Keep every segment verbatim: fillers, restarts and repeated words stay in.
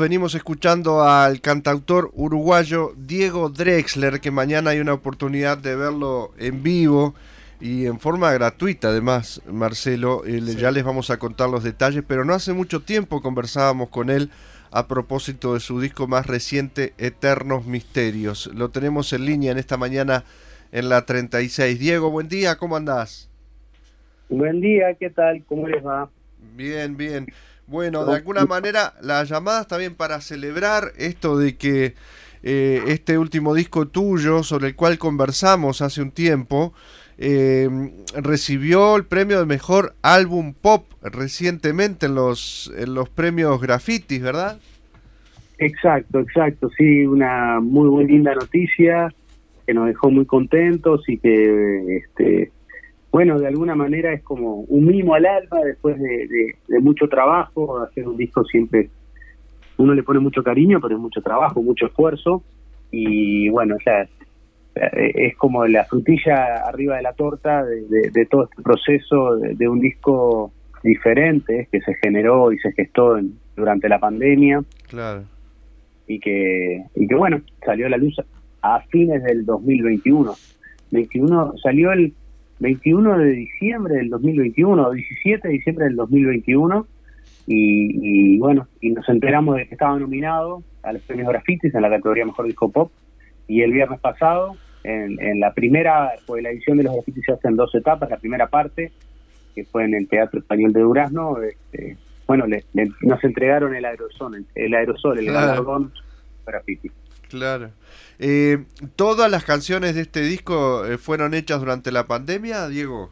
venimos escuchando al cantautor uruguayo Diego Drexler, que mañana hay una oportunidad de verlo en vivo y en forma gratuita además, Marcelo. Eh, sí. Ya les vamos a contar los detalles, pero no hace mucho tiempo conversábamos con él a propósito de su disco más reciente, Eternos Misterios. Lo tenemos en línea en esta mañana en la treinta y seis. Diego, buen día, ¿cómo andás? Buen día, ¿qué tal? ¿Cómo les va? Bien, bien. Bueno, de alguna manera las llamadas también para celebrar esto de que eh, este último disco tuyo, sobre el cual conversamos hace un tiempo, eh, recibió el premio de mejor álbum pop recientemente en los en los premios Grafitis, ¿verdad? Exacto, exacto, sí, una muy, muy linda noticia que nos dejó muy contentos y que, este, bueno, de alguna manera es como un mimo al alma después de, de, de mucho trabajo. Hacer un disco siempre, uno le pone mucho cariño, pero es mucho trabajo, mucho esfuerzo, y bueno, o sea, es como la frutilla arriba de la torta de, de, de todo este proceso de, de un disco diferente que se generó y se gestó en, durante la pandemia. Claro. Y que, y que bueno, salió a la luz a fines del dos mil veintiuno. veintiuno salió el veintiuno de diciembre del dos mil veintiuno, diecisiete de diciembre del dos mil veintiuno, y, y bueno, y nos enteramos de que estaba nominado a los premios Grafitis en la categoría Mejor Disco Pop, y el viernes pasado, en, en la primera, pues la edición de los Grafitis se hace en dos etapas. La primera parte, que fue en el Teatro Español de Durazno, este, bueno, le, le, nos entregaron el aerosol, el, el aerosol, el claro. galardón Graffiti. Claro. Eh, ¿Todas las canciones de este disco eh, fueron hechas durante la pandemia, Diego?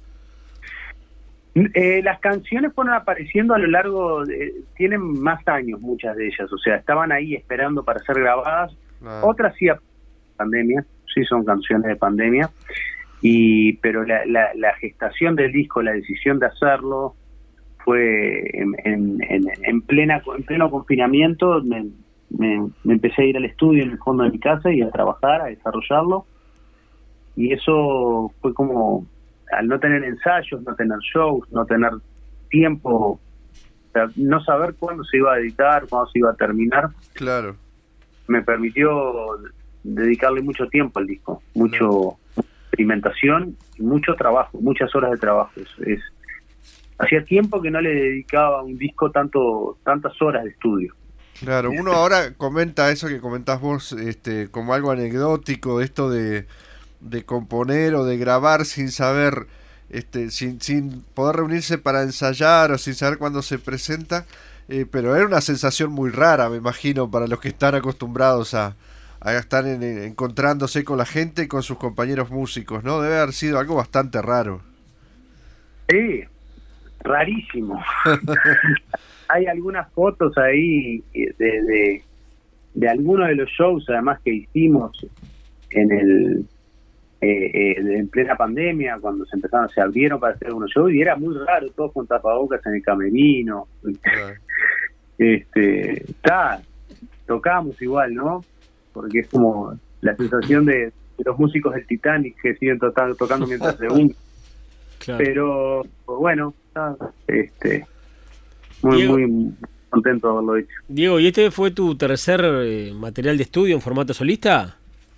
Eh, las canciones fueron apareciendo a lo largo, de, tienen más años muchas de ellas, o sea, estaban ahí esperando para ser grabadas. Ah. Otras sí, pandemia, sí son canciones de pandemia, y pero la, la, la gestación del disco, la decisión de hacerlo, fue en, en, en, en plena en pleno confinamiento. Me, me, me empecé a ir al estudio en el fondo de mi casa y a trabajar, a desarrollarlo, y eso fue como, al no tener ensayos, no tener shows, no tener tiempo, o sea, no saber cuándo se iba a editar, cuándo se iba a terminar. Claro. Me permitió dedicarle mucho tiempo al disco, mucho claro. experimentación y mucho trabajo, muchas horas de trabajo. Es, es hacía tiempo que no le dedicaba a un disco tanto tantas horas de estudio. Claro, uno ahora comenta eso que comentás vos, este, como algo anecdótico, esto de, de componer o de grabar sin saber, este, sin, sin poder reunirse para ensayar o sin saber cuándo se presenta. Eh, pero era una sensación muy rara, me imagino, para los que están acostumbrados a, a estar en, en, encontrándose con la gente y con sus compañeros músicos, ¿no? Debe haber sido algo bastante raro. Sí, rarísimo. Hay algunas fotos ahí de, de, de algunos de los shows, además, que hicimos en el eh, eh, en plena pandemia, cuando se empezaron, se abrieron para hacer algunos shows, y era muy raro, todos con tapabocas en el camerino. Claro. Este, está, tocamos igual, ¿no? Porque es como la sensación de, de los músicos del Titanic que siguen to tocando mientras se hunden. Claro. Pero bueno, está, este, muy, Diego, muy contento de haberlo hecho. Diego, ¿y este fue tu tercer eh, material de estudio en formato solista?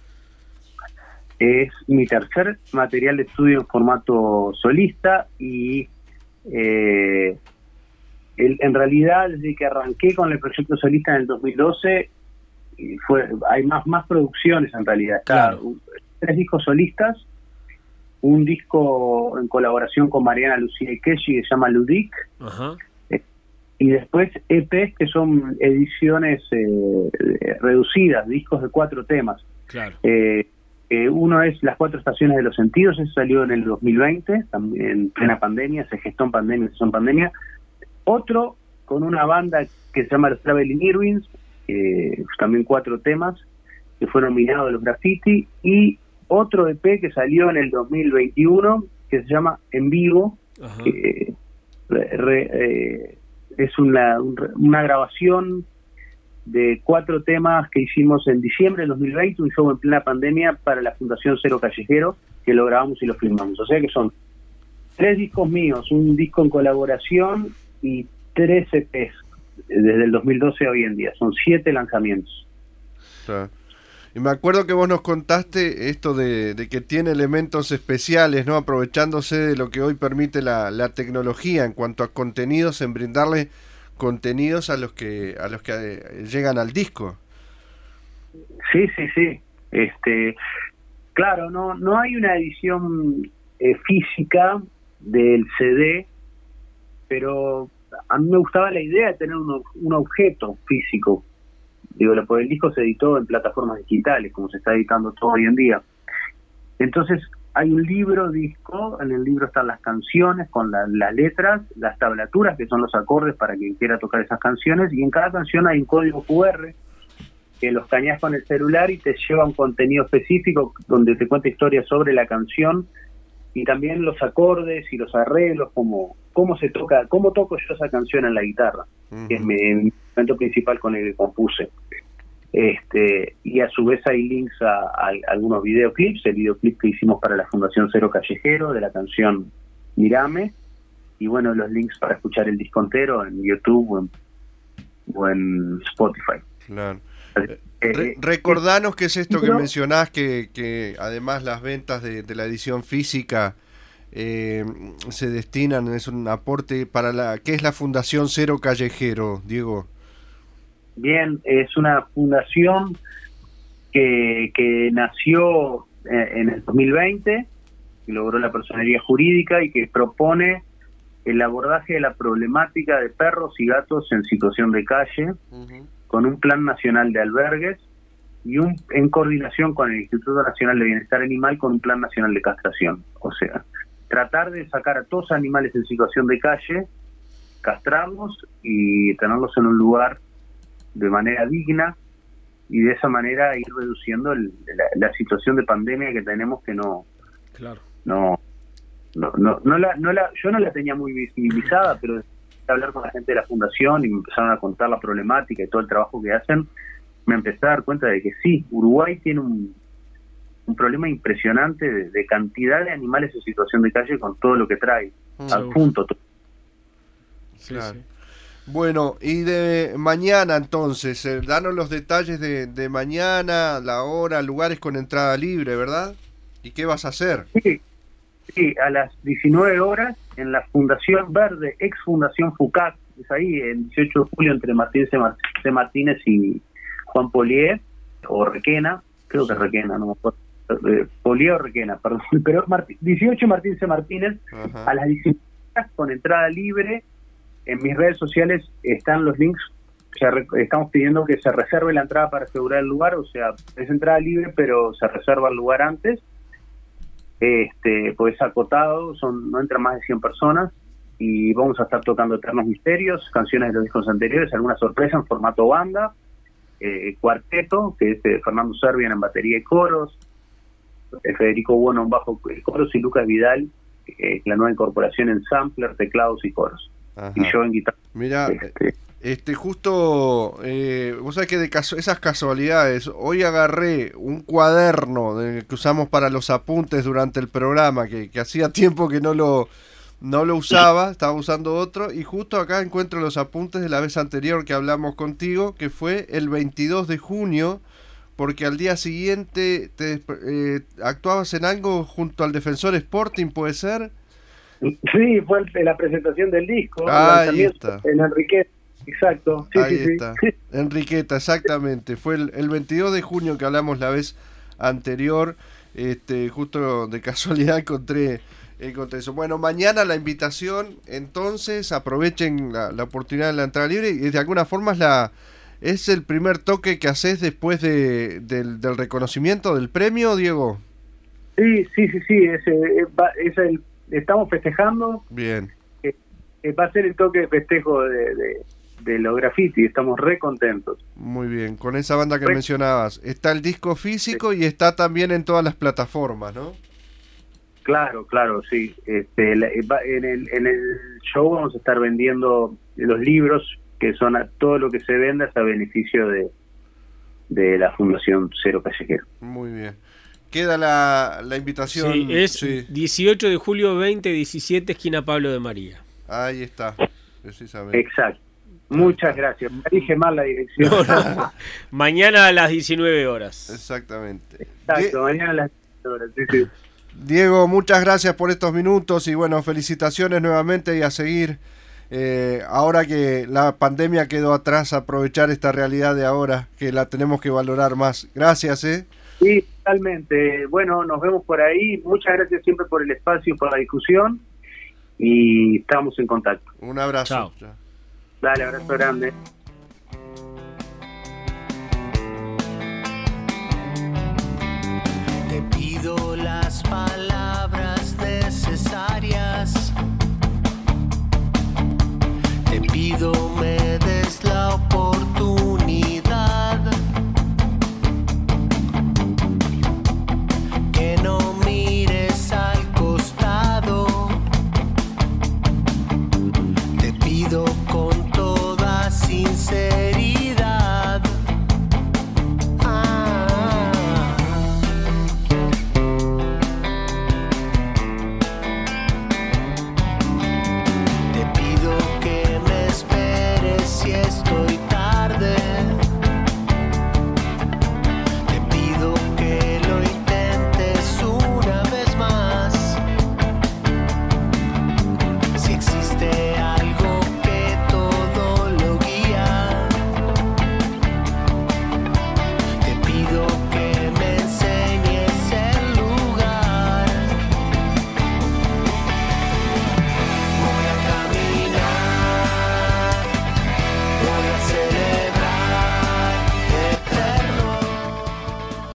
Es mi tercer material de estudio en formato solista, y eh, el, en realidad desde que arranqué con el proyecto solista en el dos mil doce fue hay más más producciones en realidad. Está, claro. Tres discos solistas, un disco en colaboración con Mariana Lucía Ikeshi que se llama Ludic. Ajá. Eh, y después E Pes que son ediciones eh, reducidas, discos de cuatro temas. Claro. Eh, Eh, uno es Las Cuatro Estaciones de los Sentidos, eso salió en el dos mil veinte, también en plena pandemia, se gestó en pandemia, se gestó en pandemia. Otro con una banda que se llama Los Traveling Irwins, eh, también cuatro temas, que fue nominado a los Graffiti, y otro E P que salió en el dos mil veintiuno, que se llama En Vivo, que re, re, eh, es una, un, una grabación de cuatro temas que hicimos en diciembre del dos mil veinte, un show en plena pandemia para la Fundación Cero Callejero, que lo grabamos y lo filmamos. O sea que son tres discos míos, un disco en colaboración y tres E Pes desde el dos mil doce a hoy en día. Son siete lanzamientos. Claro. Y me acuerdo que vos nos contaste esto de, de que tiene elementos especiales, ¿no? Aprovechándose de lo que hoy permite la, la tecnología en cuanto a contenidos, en brindarle contenidos a los que a los que eh, llegan al disco. Sí, sí, sí. Este, claro, no no hay una edición eh, física del C D, pero a mí me gustaba la idea de tener un, un objeto físico. Digo, el disco se editó en plataformas digitales, como se está editando todo hoy en día. Entonces, hay un libro disco, en el libro están las canciones con la, las letras, las tablaturas, que son los acordes para quien quiera tocar esas canciones, y en cada canción hay un código Q R que lo escaneas con el celular y te lleva a un contenido específico donde te cuenta historias sobre la canción y también los acordes y los arreglos, como cómo se toca, cómo toco yo esa canción en la guitarra, uh-huh. que es mi, mi instrumento principal con el que compuse. Este, y a su vez hay links a, a, a algunos videoclips, el videoclip que hicimos para la Fundación Cero Callejero de la canción Mírame, y bueno, los links para escuchar el disco entero en YouTube o en, o en Spotify. Claro. Re recordanos qué es esto que mencionás, que, que además las ventas de, de la edición física eh, se destinan, es un aporte para la... ¿Qué es la Fundación Cero Callejero, Diego? Bien, es una fundación que, que nació en el dos mil veinte, que logró la personería jurídica y que propone el abordaje de la problemática de perros y gatos en situación de calle, uh-huh. con un plan nacional de albergues y un en coordinación con el Instituto Nacional de Bienestar Animal con un plan nacional de castración. O sea, tratar de sacar a todos los animales en situación de calle, castrarlos y tenerlos en un lugar de manera digna y de esa manera ir reduciendo el, la, la situación de pandemia que tenemos, que no claro no no no, no la no la yo no la tenía muy visibilizada, pero hablar con la gente de la fundación y me empezaron a contar la problemática y todo el trabajo que hacen, me empecé a dar cuenta de que sí, Uruguay tiene un, un problema impresionante de, de cantidad de animales en situación de calle con todo lo que trae, mm. al punto. Sí, claro. Sí. Bueno, y de mañana entonces, eh, danos los detalles de, de mañana, la hora, lugares con entrada libre, ¿verdad? ¿Y qué vas a hacer? Sí. Sí, a las diecinueve horas en la Fundación Verde, ex Fundación FUCAC, es ahí el dieciocho de julio entre Martín C. Martínez y Juan Polié, o Requena, creo que es Requena, no me acuerdo, eh, Polié o Requena, perdón, pero Martín, dieciocho Martín C. Martínez, ajá. A las diecinueve horas con entrada libre. En mis redes sociales están los links, se re, estamos pidiendo que se reserve la entrada para asegurar el lugar, o sea, es entrada libre pero se reserva el lugar antes. Este, pues es acotado, son no entran más de cien personas y vamos a estar tocando Eternos Misterios, canciones de los discos anteriores, alguna sorpresa en formato banda, eh, cuarteto, que es eh, Fernando Servian en batería y coros, eh, Federico Bueno en bajo y coros y Lucas Vidal, eh, la nueva incorporación en sampler, teclados y coros. Ajá. Y yo en guitarra. Mira, este, este justo, eh, vos sabés que de caso, esas casualidades, hoy agarré un cuaderno de, que usamos para los apuntes durante el programa, que, que hacía tiempo que no lo no lo usaba, estaba usando otro, y justo acá encuentro los apuntes de la vez anterior que hablamos contigo, que fue el veintidós de junio, porque al día siguiente te, eh, actuabas en algo junto al Defensor Sporting, ¿puede ser? Sí, fue la presentación del disco, ah, ahí está. En Enriqueta, exacto. Sí, ahí sí, está. Sí. Enriqueta, exactamente. Fue el, el veintidós de junio que hablamos la vez anterior. Este, justo de casualidad encontré, encontré eso. Bueno, mañana la invitación, entonces aprovechen la, la oportunidad de la entrada libre y de alguna forma es la es el primer toque que haces después de, del, del reconocimiento del premio, Diego. Sí, sí, sí, sí. Es, es el estamos festejando. Bien. Eh, eh, va a ser el toque de festejo de, de, de los graffiti. Estamos re contentos. Muy bien. Con esa banda que re mencionabas. Está el disco físico sí. Y está también en todas las plataformas, ¿no? Claro, claro, sí. Este, la, en, el, en el show vamos a estar vendiendo los libros, que son a, todo lo que se venda es a beneficio de, de la Fundación Cero Callejero. Muy bien. Queda la, la invitación. Sí, es sí. dieciocho de julio veinte diecisiete, esquina Pablo de María. Ahí está, precisamente. Exacto. Muchas gracias. Me dije mal la dirección. No, no. Mañana a las diecinueve horas. Exactamente. Exacto, Die- mañana a las diecinueve horas. Sí, sí. Diego, muchas gracias por estos minutos y bueno, felicitaciones nuevamente y a seguir. Eh, ahora que la pandemia quedó atrás, aprovechar esta realidad de ahora, que la tenemos que valorar más. Gracias, ¿eh? Sí, totalmente. Bueno, nos vemos por ahí. Muchas gracias siempre por el espacio, por la discusión y estamos en contacto. Un abrazo. Chao. Chao. Dale, abrazo grande. Te pido las palabras